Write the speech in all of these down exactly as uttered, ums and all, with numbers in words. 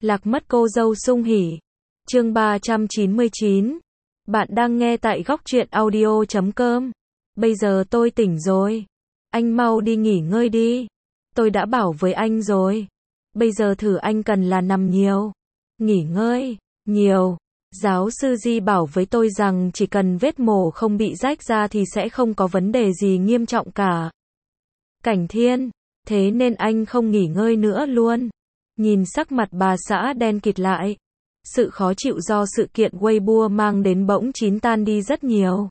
Lạc mất cô dâu sung hỉ. Chương ba trăm chín mươi chín. Bạn đang nghe tại góc truyện audio chấm com. Bây giờ tôi tỉnh rồi. Anh mau đi nghỉ ngơi đi. Tôi đã bảo với anh rồi. Bây giờ thử anh cần là nằm nhiều. Nghỉ ngơi, nhiều. Giáo sư Di bảo với tôi rằng chỉ cần vết mổ không bị rách ra thì sẽ không có vấn đề gì nghiêm trọng cả. Cảnh Thiên, thế nên anh không nghỉ ngơi nữa luôn. Nhìn sắc mặt bà xã đen kịt lại. Sự khó chịu do sự kiện Weibo mang đến bỗng chín tan đi rất nhiều.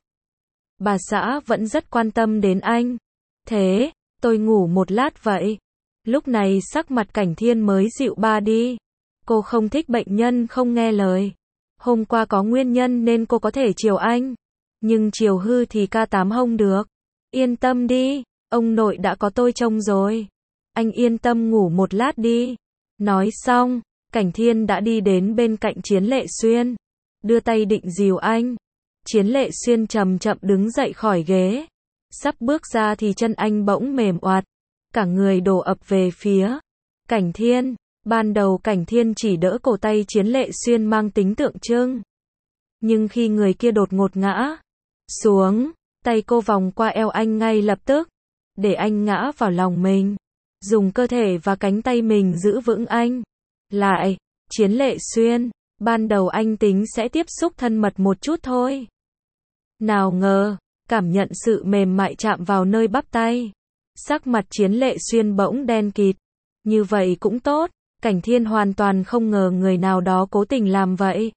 Bà xã vẫn rất quan tâm đến anh. Thế, tôi ngủ một lát vậy. Lúc này sắc mặt Cảnh Thiên mới dịu ba đi. Cô không thích bệnh nhân không nghe lời. Hôm qua có nguyên nhân nên cô có thể chiều anh. Nhưng chiều hư thì ca tám không được. Yên tâm đi, ông nội đã có tôi trông rồi. Anh yên tâm ngủ một lát đi. Nói xong, Cảnh Thiên đã đi đến bên cạnh Chiến Lệ Xuyên. Đưa tay định dìu anh. Chiến Lệ Xuyên chậm chậm đứng dậy khỏi ghế. Sắp bước ra thì chân anh bỗng mềm oạt. Cả người đổ ập về phía Cảnh Thiên. Ban đầu Cảnh Thiên chỉ đỡ cổ tay Chiến Lệ Xuyên mang tính tượng trưng. Nhưng khi người kia đột ngột ngã xuống, tay cô vòng qua eo anh ngay lập tức. Để anh ngã vào lòng mình. Dùng cơ thể và cánh tay mình giữ vững anh. Lại, Chiến Lệ Xuyên, ban đầu anh tính sẽ tiếp xúc thân mật một chút thôi. Nào ngờ, cảm nhận sự mềm mại chạm vào nơi bắp tay. Sắc mặt Chiến Lệ Xuyên bỗng đen kịt. Như vậy cũng tốt, Cảnh Thiên hoàn toàn không ngờ người nào đó cố tình làm vậy.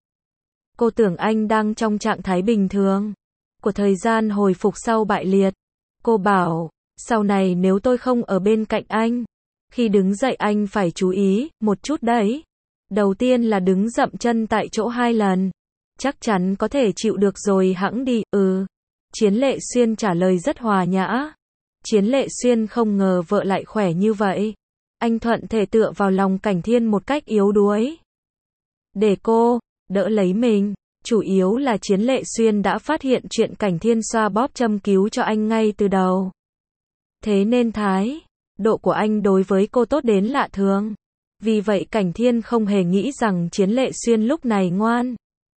Cô tưởng anh đang trong trạng thái bình thường của thời gian hồi phục sau bại liệt. Cô bảo, sau này nếu tôi không ở bên cạnh anh, khi đứng dậy anh phải chú ý một chút đấy. Đầu tiên là đứng dậm chân tại chỗ hai lần. Chắc chắn có thể chịu được rồi hẵng đi. Ừ. Chiến Lệ Xuyên trả lời rất hòa nhã. Chiến Lệ Xuyên không ngờ vợ lại khỏe như vậy. Anh thuận thể tựa vào lòng Cảnh Thiên một cách yếu đuối. Để cô đỡ lấy mình. Chủ yếu là Chiến Lệ Xuyên đã phát hiện chuyện Cảnh Thiên xoa bóp châm cứu cho anh ngay từ đầu. Thế nên thái độ của anh đối với cô tốt đến lạ thường. Vì vậy Cảnh Thiên không hề nghĩ rằng Chiến Lệ Xuyên lúc này ngoan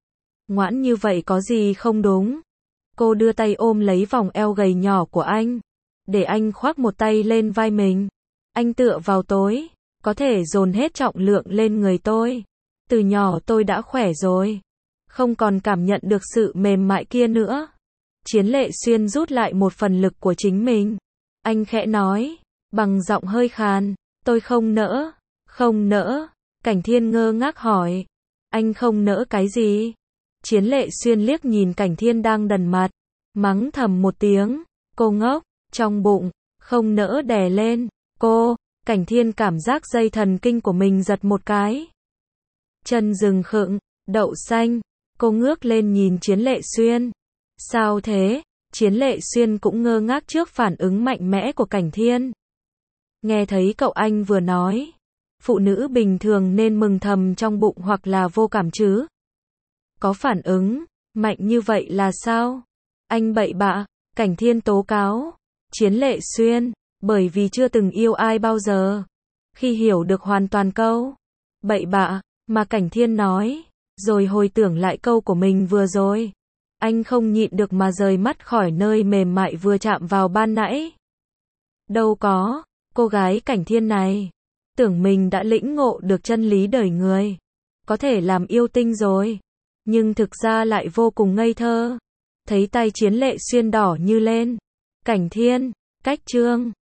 ngoãn như vậy có gì không đúng. Cô đưa tay ôm lấy vòng eo gầy nhỏ của anh. Để anh khoác một tay lên vai mình. Anh tựa vào tối. Có thể dồn hết trọng lượng lên người tôi. Từ nhỏ tôi đã khỏe rồi. Không còn cảm nhận được sự mềm mại kia nữa. Chiến Lệ Xuyên rút lại một phần lực của chính mình. Anh khẽ nói. Bằng giọng hơi khàn. Tôi không nỡ. Không nỡ. Cảnh Thiên ngơ ngác hỏi. Anh không nỡ cái gì? Chiến Lệ Xuyên liếc nhìn Cảnh Thiên đang đần mặt. Mắng thầm một tiếng. Cô ngốc. Trong bụng. Không nỡ đè lên. Cô. Cảnh Thiên cảm giác dây thần kinh của mình giật một cái. Chân rừng khựng. Đậu xanh. Cô ngước lên nhìn Chiến Lệ Xuyên. Sao thế? Chiến Lệ Xuyên cũng ngơ ngác trước phản ứng mạnh mẽ của Cảnh Thiên. Nghe thấy cậu anh vừa nói. Phụ nữ bình thường nên mừng thầm trong bụng hoặc là vô cảm chứ. Có phản ứng mạnh như vậy là sao? Anh bậy bạ. Cảnh Thiên tố cáo. Chiến Lệ Xuyên. Bởi vì chưa từng yêu ai bao giờ. Khi hiểu được hoàn toàn câu bậy bạ mà Cảnh Thiên nói. Rồi hồi tưởng lại câu của mình vừa rồi. Anh không nhịn được mà rời mắt khỏi nơi mềm mại vừa chạm vào ban nãy. Đâu có, cô gái Cảnh Thiên này. Tưởng mình đã lĩnh ngộ được chân lý đời người. Có thể làm yêu tinh rồi. Nhưng thực ra lại vô cùng ngây thơ. Thấy tay Chiến Lệ Xuyên đỏ như lên. Cảnh Thiên, cách chương.